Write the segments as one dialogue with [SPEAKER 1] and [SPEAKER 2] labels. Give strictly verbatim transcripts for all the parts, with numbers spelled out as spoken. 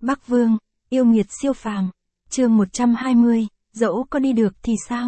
[SPEAKER 1] Bắc Vương, yêu nghiệt siêu phàm. Chương một trăm hai mươi, dẫu có đi được thì sao?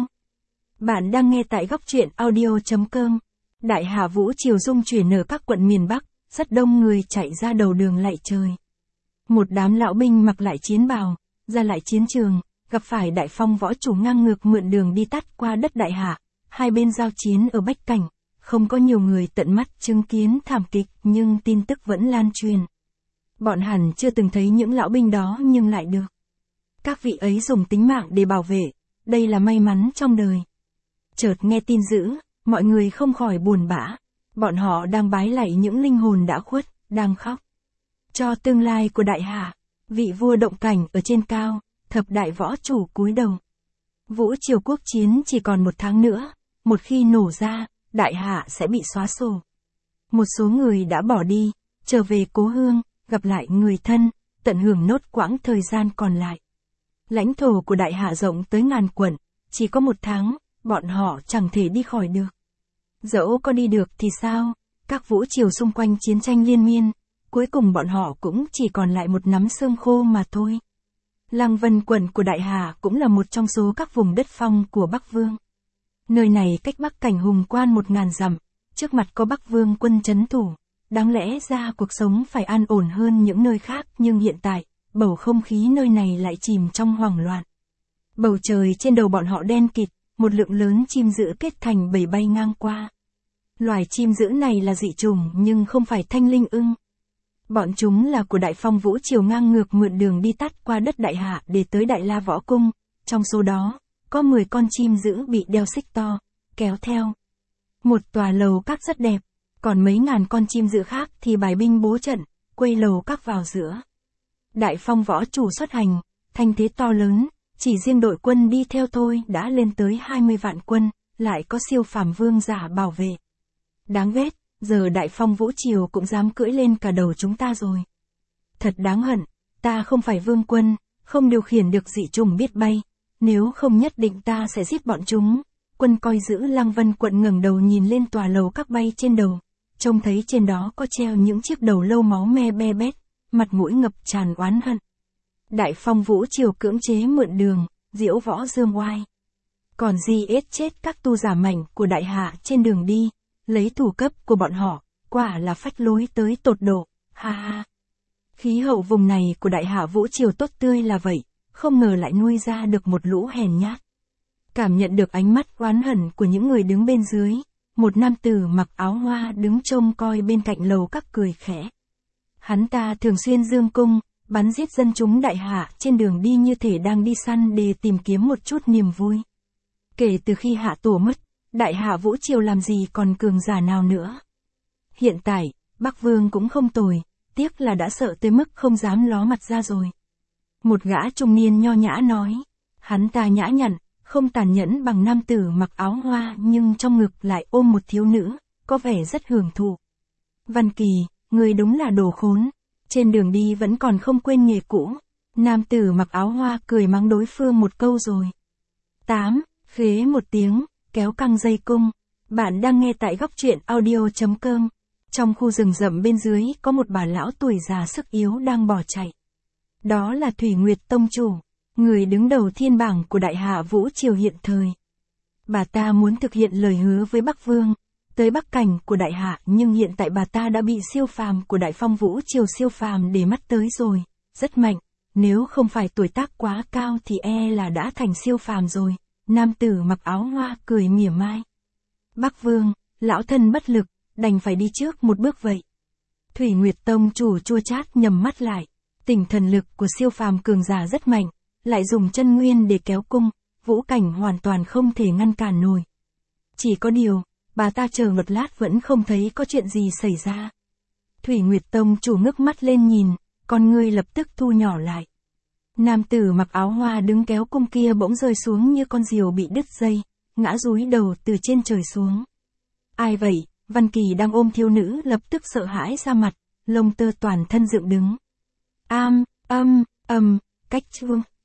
[SPEAKER 1] Bạn đang nghe tại góc truyện audio chấm com. Đại hạ vũ triều dung chuyển ở các quận miền Bắc, rất đông người chạy ra đầu đường lạy trời. Một đám lão binh mặc lại chiến bào, ra lại chiến trường, gặp phải đại phong võ chủ ngang ngược mượn đường đi tắt qua đất đại hạ, hai bên giao chiến ở Bách Cảnh. Không có nhiều người tận mắt chứng kiến thảm kịch, nhưng tin tức vẫn lan truyền. Bọn hẳn chưa từng thấy những lão binh đó nhưng lại được các vị ấy dùng tính mạng để bảo vệ, đây là may mắn trong đời. Chợt nghe tin dữ, mọi người không khỏi buồn bã. Bọn họ đang bái lạy những linh hồn đã khuất, đang khóc cho tương lai của đại hạ. Vị vua Động Cảnh ở trên cao, thập đại võ chủ cúi đầu. Vũ triều quốc chiến chỉ còn một tháng nữa, một khi nổ ra, đại hạ sẽ bị xóa sổ. Một số người đã bỏ đi, trở về cố hương, gặp lại người thân, tận hưởng nốt quãng thời gian còn lại. Lãnh thổ của đại hạ rộng tới ngàn quận, chỉ có một tháng, bọn họ chẳng thể đi khỏi được. Dẫu có đi được thì sao, các vũ triều xung quanh chiến tranh liên miên, cuối cùng bọn họ cũng chỉ còn lại một nắm xương khô mà thôi. Lăng Vân quận của đại hạ cũng là một trong số các vùng đất phong của Bắc Vương. Nơi này cách Bắc Cảnh hùng quan một ngàn dặm, trước mặt có Bắc Vương quân trấn thủ. Đáng lẽ ra cuộc sống phải an ổn hơn những nơi khác, nhưng hiện tại, bầu không khí nơi này lại chìm trong hoảng loạn. Bầu trời trên đầu bọn họ đen kịt, một lượng lớn chim dữ kết thành bầy bay ngang qua. Loài chim dữ này là dị chủng nhưng không phải thanh linh ưng. Bọn chúng là của đại phong vũ triều ngang ngược mượn đường đi tắt qua đất đại hạ để tới Đại La Võ Cung. Trong số đó, có mười con chim dữ bị đeo xích to, kéo theo một tòa lầu các rất đẹp. Còn mấy ngàn con chim dữ khác thì bài binh bố trận, quây lầu các vào giữa. Đại phong võ chủ xuất hành, thanh thế to lớn, chỉ riêng đội quân đi theo thôi đã lên tới hai mươi vạn quân, lại có siêu phàm vương giả bảo vệ. Đáng ghét, giờ đại phong vũ triều cũng dám cưỡi lên cả đầu chúng ta rồi. Thật đáng hận, ta không phải vương quân, không điều khiển được dị chủng biết bay, nếu không nhất định ta sẽ giết bọn chúng. Quân coi giữ Lăng Vân quận ngẩng đầu nhìn lên tòa lầu các bay trên đầu. Trông thấy trên đó có treo những chiếc đầu lâu máu me be bét, mặt mũi ngập tràn oán hận. Đại phong vũ triều cưỡng chế mượn đường, diễu võ dương oai. Còn gì ết chết các tu giả mảnh của đại hạ trên đường đi, lấy thủ cấp của bọn họ, quả là phách lối tới tột độ, ha ha. Khí hậu vùng này của đại hạ vũ triều tốt tươi là vậy, không ngờ lại nuôi ra được một lũ hèn nhát. Cảm nhận được ánh mắt oán hận của những người đứng bên dưới. Một nam tử mặc áo hoa đứng trông coi bên cạnh lầu các cười khẽ. Hắn ta thường xuyên dương cung, bắn giết dân chúng đại hạ trên đường đi như thể đang đi săn để tìm kiếm một chút niềm vui. Kể từ khi hạ tổ mất, đại hạ vũ triều làm gì còn cường giả nào nữa. Hiện tại, Bắc Vương cũng không tồi, tiếc là đã sợ tới mức không dám ló mặt ra rồi. Một gã trung niên nho nhã nói, hắn ta nhã nhặn, không tàn nhẫn bằng nam tử mặc áo hoa nhưng trong ngực lại ôm một thiếu nữ, có vẻ rất hưởng thụ. Văn Kỳ, người đúng là đồ khốn, trên đường đi vẫn còn không quên nghề cũ. Nam tử mặc áo hoa cười mắng đối phương một câu rồi. tám. Khế một tiếng, kéo căng dây cung. Bạn đang nghe tại góc truyện audio chấm com. Trong khu rừng rậm bên dưới có một bà lão tuổi già sức yếu đang bỏ chạy. Đó là Thủy Nguyệt Tông chủ, người đứng đầu thiên bảng của đại hạ vũ triều hiện thời. Bà ta muốn thực hiện lời hứa với Bắc Vương, tới Bắc Cảnh của đại hạ, nhưng hiện tại bà ta đã bị siêu phàm của đại phong vũ triều siêu phàm để mắt tới rồi, rất mạnh, nếu không phải tuổi tác quá cao thì e là đã thành siêu phàm rồi. Nam tử mặc áo hoa cười mỉa mai. Bắc Vương, lão thân bất lực, đành phải đi trước một bước vậy. Thủy Nguyệt Tông chủ chua chát nhầm mắt lại, tinh thần lực của siêu phàm cường giả rất mạnh. Lại dùng chân nguyên để kéo cung, Vũ Cảnh hoàn toàn không thể ngăn cản nổi. Chỉ có điều, bà ta chờ một lát vẫn không thấy có chuyện gì xảy ra. Thủy Nguyệt Tông chủ ngước mắt lên nhìn, con ngươi lập tức thu nhỏ lại. Nam tử mặc áo hoa đứng kéo cung kia bỗng rơi xuống như con diều bị đứt dây, ngã rúi đầu từ trên trời xuống. Ai vậy? Văn Kỳ đang ôm thiếu nữ lập tức sợ hãi ra mặt, lông tơ toàn thân dựng đứng. Am, âm, âm, cách vương.